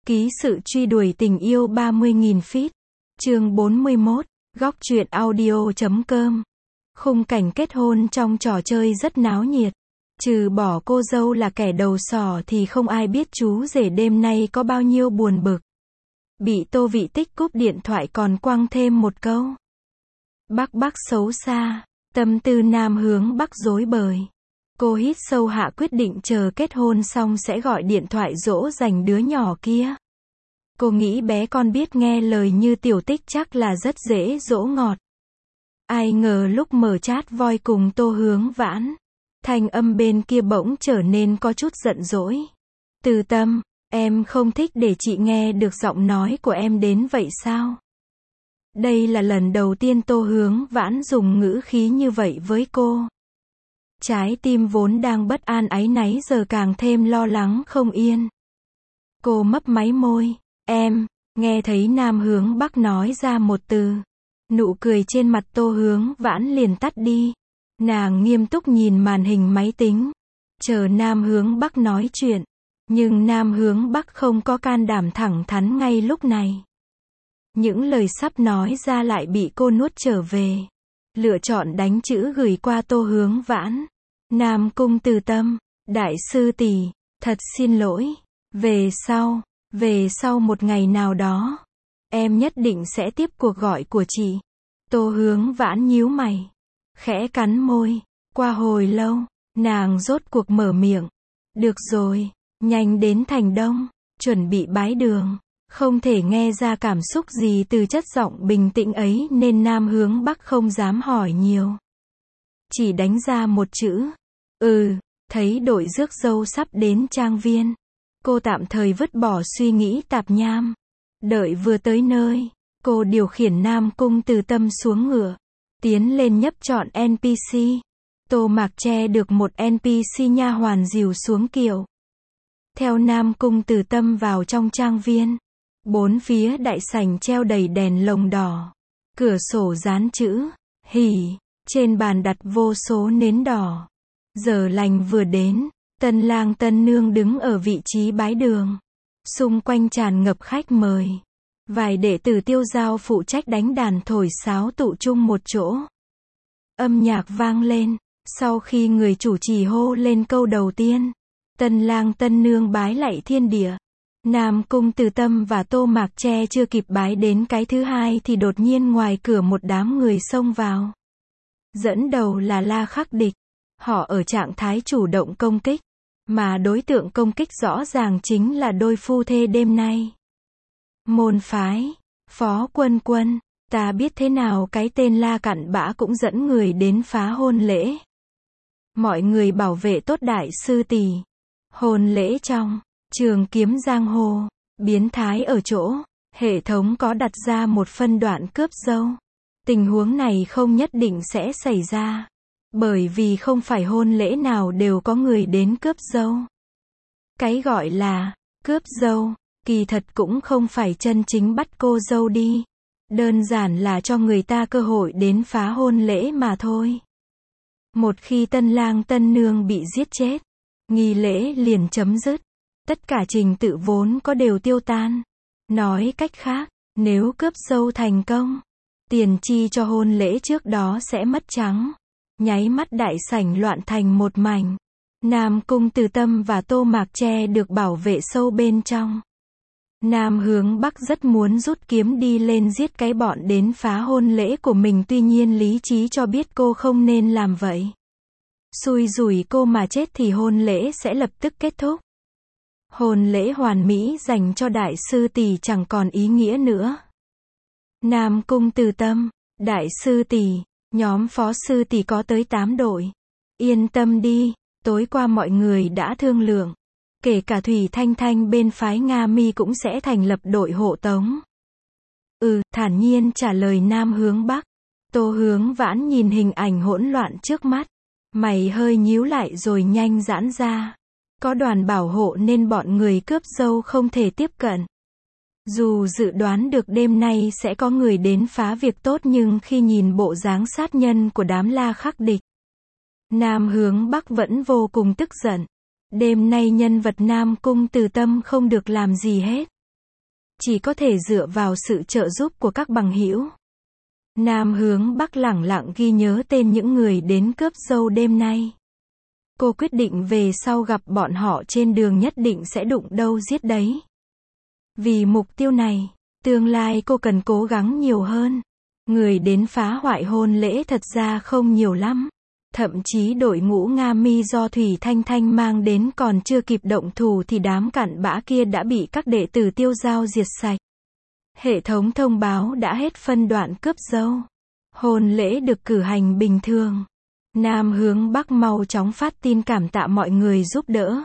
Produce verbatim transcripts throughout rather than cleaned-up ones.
Ký sự truy đuổi tình yêu ba mươi nghìn feet. Chương bốn mươi mốt. Góc truyện audio chấm com. Khung cảnh kết hôn trong trò chơi rất náo nhiệt. Trừ bỏ cô dâu là kẻ đầu sỏ thì không ai biết chú rể đêm nay có bao nhiêu buồn bực. Bị Tô Vị Tích cúp điện thoại còn quăng thêm một câu. Bắc Bắc xấu xa, tâm tư nam hướng Bắc rối bời. Cô hít sâu hạ quyết định chờ kết hôn xong sẽ gọi điện thoại dỗ dành đứa nhỏ kia. Cô nghĩ bé con biết nghe lời như Tiểu Tích chắc là rất dễ dỗ ngọt. Ai ngờ lúc mở chat voi cùng Tô Hướng Vãn, thanh âm bên kia bỗng trở nên có chút giận dỗi. Từ Tâm, em không thích để chị nghe được giọng nói của em đến vậy sao? Đây là lần đầu tiên Tô Hướng Vãn dùng ngữ khí như vậy với cô. Trái tim vốn đang bất an áy náy giờ càng thêm lo lắng không yên. Cô mấp máy môi. Em, nghe thấy Nam Hướng Bắc nói ra một từ. Nụ cười trên mặt Tô Hướng Vãn liền tắt đi. Nàng nghiêm túc nhìn màn hình máy tính. Chờ Nam Hướng Bắc nói chuyện. Nhưng Nam Hướng Bắc không có can đảm thẳng thắn ngay lúc này. Những lời sắp nói ra lại bị cô nuốt trở về. Lựa chọn đánh chữ gửi qua Tô Hướng Vãn. Nam Cung Từ Tâm, đại sư tỷ, thật xin lỗi. Về sau, về sau một ngày nào đó, em nhất định sẽ tiếp cuộc gọi của chị. Tô Hướng Vãn nhíu mày, khẽ cắn môi. Qua hồi lâu, nàng rốt cuộc mở miệng. Được rồi, nhanh đến Thành Đông, chuẩn bị bái đường. Không thể nghe ra cảm xúc gì từ chất giọng bình tĩnh ấy nên Nam Hướng Bắc không dám hỏi nhiều. Chỉ đánh ra một chữ. Ừ, thấy đội rước dâu sắp đến trang viên. Cô tạm thời vứt bỏ suy nghĩ tạp nham. Đợi vừa tới nơi, cô điều khiển Nam Cung Từ Tâm xuống ngựa. Tiến lên nhấp chọn en pê xê. Tô Mạc Che được một en pê xê nha hoàn dìu xuống kiệu. Theo Nam Cung Từ Tâm vào trong trang viên. Bốn phía đại sảnh treo đầy đèn lồng đỏ. Cửa sổ dán chữ hỉ. Trên bàn đặt vô số nến đỏ. Giờ lành vừa đến, tân lang tân nương đứng ở vị trí bái đường. Xung quanh tràn ngập khách mời. Vài đệ tử Tiêu Giao phụ trách đánh đàn thổi sáo tụ chung một chỗ. Âm nhạc vang lên, sau khi người chủ trì hô lên câu đầu tiên, tân lang tân nương bái lạy thiên địa. Nam Cung Từ Tâm và Tô Mạc Che chưa kịp bái đến cái thứ hai thì đột nhiên ngoài cửa một đám người xông vào. Dẫn đầu là La Khắc Địch. Họ ở trạng thái chủ động công kích, mà đối tượng công kích rõ ràng chính là đôi phu thê đêm nay. Môn phái, Phó Quân Quân, ta biết thế nào cái tên La cặn bã cũng dẫn người đến phá hôn lễ. Mọi người bảo vệ tốt đại sư tỷ. Hôn lễ trong Trường Kiếm Giang Hồ, biến thái ở chỗ, hệ thống có đặt ra một phân đoạn cướp dâu. Tình huống này không nhất định sẽ xảy ra. Bởi vì không phải hôn lễ nào đều có người đến cướp dâu. Cái gọi là cướp dâu, kỳ thật cũng không phải chân chính bắt cô dâu đi. Đơn giản là cho người ta cơ hội đến phá hôn lễ mà thôi. Một khi tân lang tân nương bị giết chết, nghi lễ liền chấm dứt. Tất cả trình tự vốn có đều tiêu tan. Nói cách khác, nếu cướp dâu thành công, tiền chi cho hôn lễ trước đó sẽ mất trắng. Nháy mắt đại sảnh loạn thành một mảnh. Nam Cung Từ Tâm và Tô Mạc Che được bảo vệ sâu bên trong. Nam Hướng Bắc rất muốn rút kiếm đi lên giết cái bọn đến phá hôn lễ của mình, tuy nhiên lý trí cho biết cô không nên làm vậy. Xui rủi cô mà chết thì hôn lễ sẽ lập tức kết thúc. Hôn lễ hoàn mỹ dành cho đại sư tỷ chẳng còn ý nghĩa nữa. Nam Cung Từ Tâm, đại sư tỷ, nhóm phó sư tỷ có tới tám đội. Yên tâm đi, tối qua mọi người đã thương lượng. Kể cả Thủy Thanh Thanh bên phái Nga Mi cũng sẽ thành lập đội hộ tống. Ừ, thản nhiên trả lời Nam Hướng Bắc. Tô Hướng Vãn nhìn hình ảnh hỗn loạn trước mắt. Mày hơi nhíu lại rồi nhanh giãn ra. Có đoàn bảo hộ nên bọn người cướp dâu không thể tiếp cận. Dù dự đoán được đêm nay sẽ có người đến phá việc tốt nhưng khi nhìn bộ dáng sát nhân của đám La Khắc Địch, Nam Hướng Bắc vẫn vô cùng tức giận. Đêm nay nhân vật Nam Cung Từ Tâm không được làm gì hết. chỉ có thể dựa vào sự trợ giúp của các bằng hữu. Nam hướng Bắc lẳng lặng ghi nhớ tên những người đến cướp dâu đêm nay. Cô quyết định về sau gặp bọn họ trên đường nhất định sẽ đụng đâu giết đấy. Vì mục tiêu này, tương lai cô cần cố gắng nhiều hơn. Người đến phá hoại hôn lễ thật ra không nhiều lắm. Thậm chí đội ngũ Nga Mi do Thủy Thanh Thanh mang đến còn chưa kịp động thủ thì đám cặn bã kia đã bị các đệ tử Tiêu Giao diệt sạch. Hệ thống thông báo đã hết phân đoạn cướp dâu. Hôn lễ được cử hành bình thường. Nam hướng Bắc mau chóng phát tin cảm tạ mọi người giúp đỡ.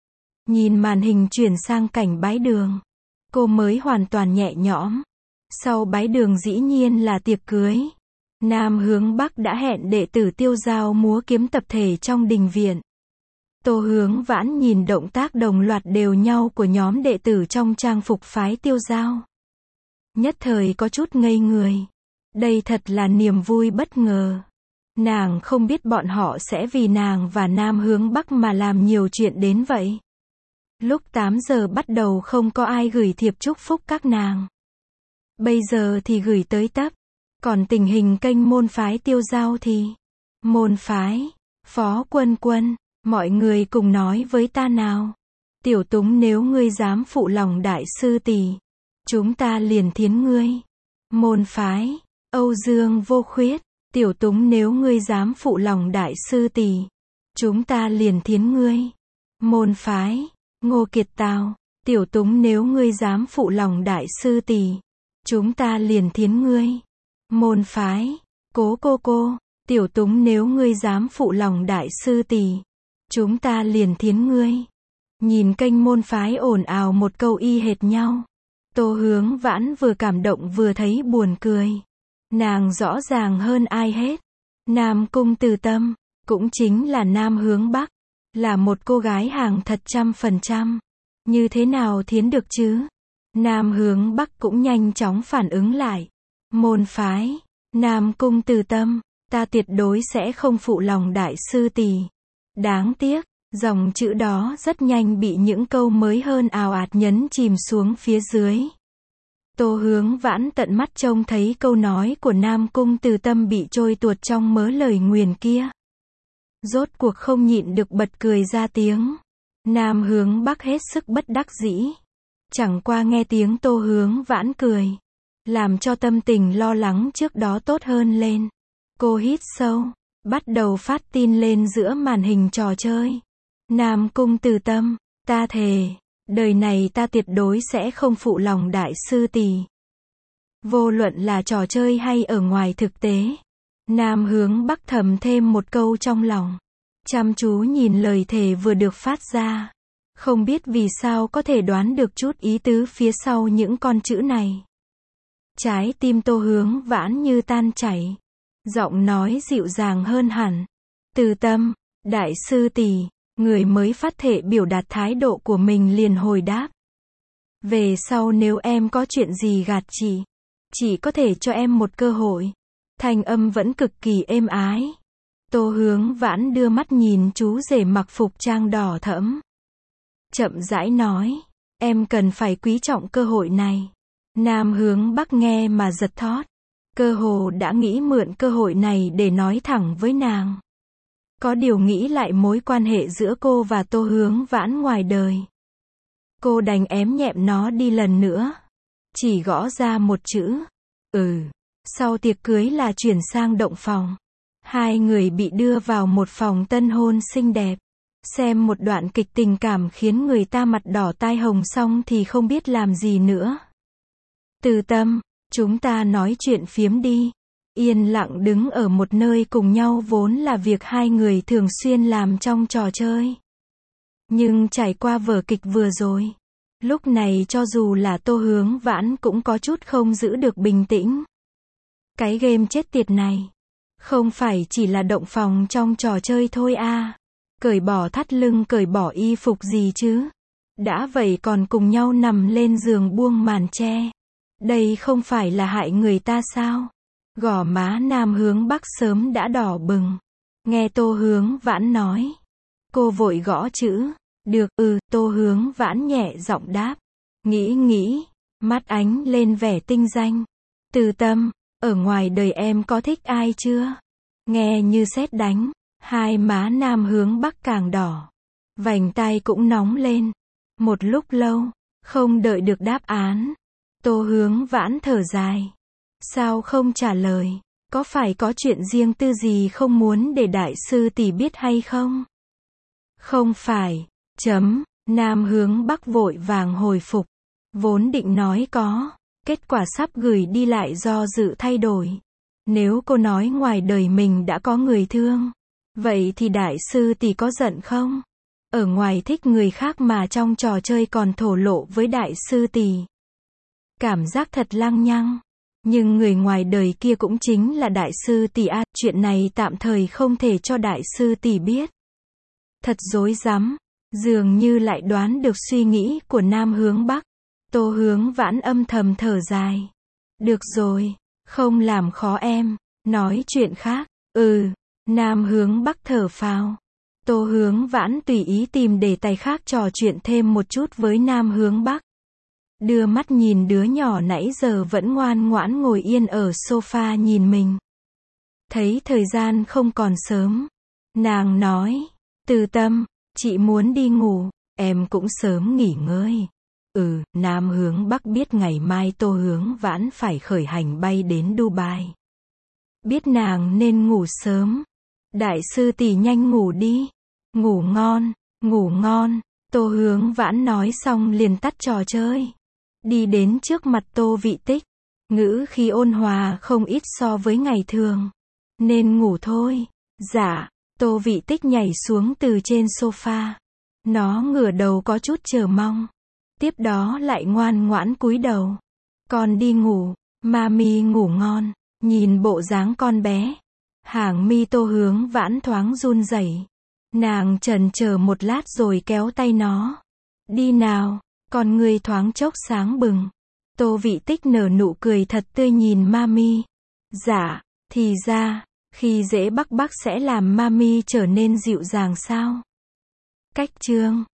Nhìn màn hình chuyển sang cảnh bái đường. Cô mới hoàn toàn nhẹ nhõm. Sau bái đường dĩ nhiên là tiệc cưới. Nam hướng Bắc đã hẹn đệ tử Tiêu Giao múa kiếm tập thể trong đình viện. Tô Hướng Vãn nhìn động tác đồng loạt đều nhau của nhóm đệ tử trong trang phục phái Tiêu Giao. Nhất thời có chút ngây người. Đây thật là niềm vui bất ngờ. Nàng không biết bọn họ sẽ vì nàng và Nam hướng Bắc mà làm nhiều chuyện đến vậy. Lúc tám giờ bắt đầu không có ai gửi thiệp chúc phúc các nàng. Bây giờ thì gửi tới tấp. Còn tình hình kênh môn phái Tiêu Giao thì... Môn phái, Phó Quân Quân, mọi người cùng nói với ta nào. Tiểu Túng nếu ngươi dám phụ lòng đại sư tỷ, chúng ta liền thiến ngươi. Môn phái, Âu Dương Vô Khuyết, Tiểu Túng nếu ngươi dám phụ lòng đại sư tỷ, chúng ta liền thiến ngươi. Môn phái, Ngô Kiệt Tào, Tiểu Túng nếu ngươi dám phụ lòng đại sư tỷ, chúng ta liền thiến ngươi. Môn phái, Cố Cô Cô, Tiểu Túng nếu ngươi dám phụ lòng đại sư tỷ, chúng ta liền thiến ngươi. Nhìn kênh môn phái ồn ào một câu y hệt nhau. Tô Hướng Vãn vừa cảm động vừa thấy buồn cười. Nàng rõ ràng hơn ai hết. Nam Cung Từ Tâm, cũng chính là Nam hướng Bắc, là một cô gái hàng thật trăm phần trăm. Như thế nào thiến được chứ? Nam hướng Bắc cũng nhanh chóng phản ứng lại. Môn phái, Nam Cung Từ Tâm, ta tuyệt đối sẽ không phụ lòng đại sư tỷ. Đáng tiếc, dòng chữ đó rất nhanh bị những câu mới hơn ào ạt nhấn chìm xuống phía dưới. Tô Hướng Vãn tận mắt trông thấy câu nói của Nam Cung Từ Tâm bị trôi tuột trong mớ lời nguyền kia. Rốt cuộc không nhịn được bật cười ra tiếng. Nam hướng Bắc hết sức bất đắc dĩ. Chẳng qua nghe tiếng Tô Hướng Vãn cười, làm cho tâm tình lo lắng trước đó tốt hơn lên. Cô hít sâu, bắt đầu phát tin lên giữa màn hình trò chơi. Nam Cung Từ Tâm, ta thề, đời này ta tuyệt đối sẽ không phụ lòng đại sư tỷ. Vô luận là trò chơi hay ở ngoài thực tế. Nam hướng Bắc thầm thêm một câu trong lòng. Chăm chú nhìn lời thề vừa được phát ra. Không biết vì sao có thể đoán được chút ý tứ phía sau những con chữ này. Trái tim Tô Hướng Vãn như tan chảy. Giọng nói dịu dàng hơn hẳn. Từ Tâm, đại sư tỷ. Người mới phát thệ biểu đạt thái độ của mình liền hồi đáp. Về sau nếu em có chuyện gì gạt chị, chỉ có thể cho em một cơ hội. Thanh âm vẫn cực kỳ êm ái. Tô Hướng Vãn đưa mắt nhìn chú rể mặc phục trang đỏ thẫm. Chậm rãi nói, em cần phải quý trọng cơ hội này. Nam hướng Bắc nghe mà giật thót. Cơ hồ đã nghĩ mượn cơ hội này để nói thẳng với nàng. Có điều nghĩ lại mối quan hệ giữa cô và Tô Hướng Vãn ngoài đời. Cô đành ém nhẹm nó đi lần nữa. Chỉ gõ ra một chữ. Ừ. Sau tiệc cưới là chuyển sang động phòng. Hai người bị đưa vào một phòng tân hôn xinh đẹp. Xem một đoạn kịch tình cảm khiến người ta mặt đỏ tai hồng xong thì không biết làm gì nữa. Từ Tâm, chúng ta nói chuyện phiếm đi. Yên lặng đứng ở một nơi cùng nhau vốn là việc hai người thường xuyên làm trong trò chơi. Nhưng trải qua vở kịch vừa rồi, lúc này cho dù là Tô Hướng Vãn cũng có chút không giữ được bình tĩnh. Cái game chết tiệt này, không phải chỉ là động phòng trong trò chơi thôi à. Cởi bỏ thắt lưng cởi bỏ y phục gì chứ. Đã vậy còn cùng nhau nằm lên giường buông màn che. Đây không phải là hại người ta sao? Gò má Nam hướng Bắc sớm đã đỏ bừng. Nghe Tô Hướng Vãn nói. Cô vội gõ chữ. Được, ừ, Tô Hướng Vãn nhẹ giọng đáp. Nghĩ nghĩ. Mắt ánh lên vẻ tinh danh. Từ Tâm, ở ngoài đời em có thích ai chưa? Nghe như sét đánh, hai má Nam Hướng Bắc càng đỏ. Vành tai cũng nóng lên. Một lúc lâu, không đợi được đáp án. Tô Hướng Vãn thở dài. Sao không trả lời? Có phải có chuyện riêng tư gì không muốn để đại sư tỷ biết hay không? Không phải. Chấm. Nam Hướng Bắc vội vàng hồi phục. Vốn định nói có. Kết quả sắp gửi đi lại do dự thay đổi. Nếu cô nói ngoài đời mình đã có người thương, vậy thì đại sư tỷ có giận không? Ở ngoài thích người khác mà trong trò chơi còn thổ lộ với đại sư tỷ. Cảm giác thật lăng nhăng. Nhưng người ngoài đời kia cũng chính là đại sư tỷ a, chuyện này tạm thời không thể cho đại sư tỷ biết. Thật rối rắm, dường như lại đoán được suy nghĩ của Nam Hướng Bắc. Tô Hướng Vãn âm thầm thở dài. Được rồi, không làm khó em, nói chuyện khác. Ừ, Nam Hướng Bắc thở phào. Tô Hướng Vãn tùy ý tìm đề tài khác trò chuyện thêm một chút với Nam Hướng Bắc. Đưa mắt nhìn đứa nhỏ nãy giờ vẫn ngoan ngoãn ngồi yên ở sofa nhìn mình. Thấy thời gian không còn sớm. Nàng nói, Từ Tâm, chị muốn đi ngủ, em cũng sớm nghỉ ngơi. Ừ, Nam Hướng Bắc biết ngày mai Tô Hướng Vãn phải khởi hành bay đến Dubai. Biết nàng nên ngủ sớm. Đại sư tỷ nhanh ngủ đi. Ngủ ngon, ngủ ngon. Tô Hướng Vãn nói xong liền tắt trò chơi. Đi đến trước mặt Tô Vị Tích. Ngữ khí ôn hòa không ít so với ngày thường. Nên ngủ thôi. Dạ. Tô Vị Tích nhảy xuống từ trên sofa. Nó ngửa đầu có chút chờ mong. Tiếp đó lại ngoan ngoãn cúi đầu. Con đi ngủ. Mami ngủ ngon. Nhìn bộ dáng con bé. Hàng mi Tô Hướng Vãn thoáng run rẩy. Nàng chần chờ một lát rồi kéo tay nó. Đi nào. Con ngươi thoáng chốc sáng bừng. Tô Vị Tích nở nụ cười thật tươi nhìn Mami. Dạ, thì ra, khi dễ Bắc Bắc sẽ làm Mami trở nên dịu dàng sao? Cách chương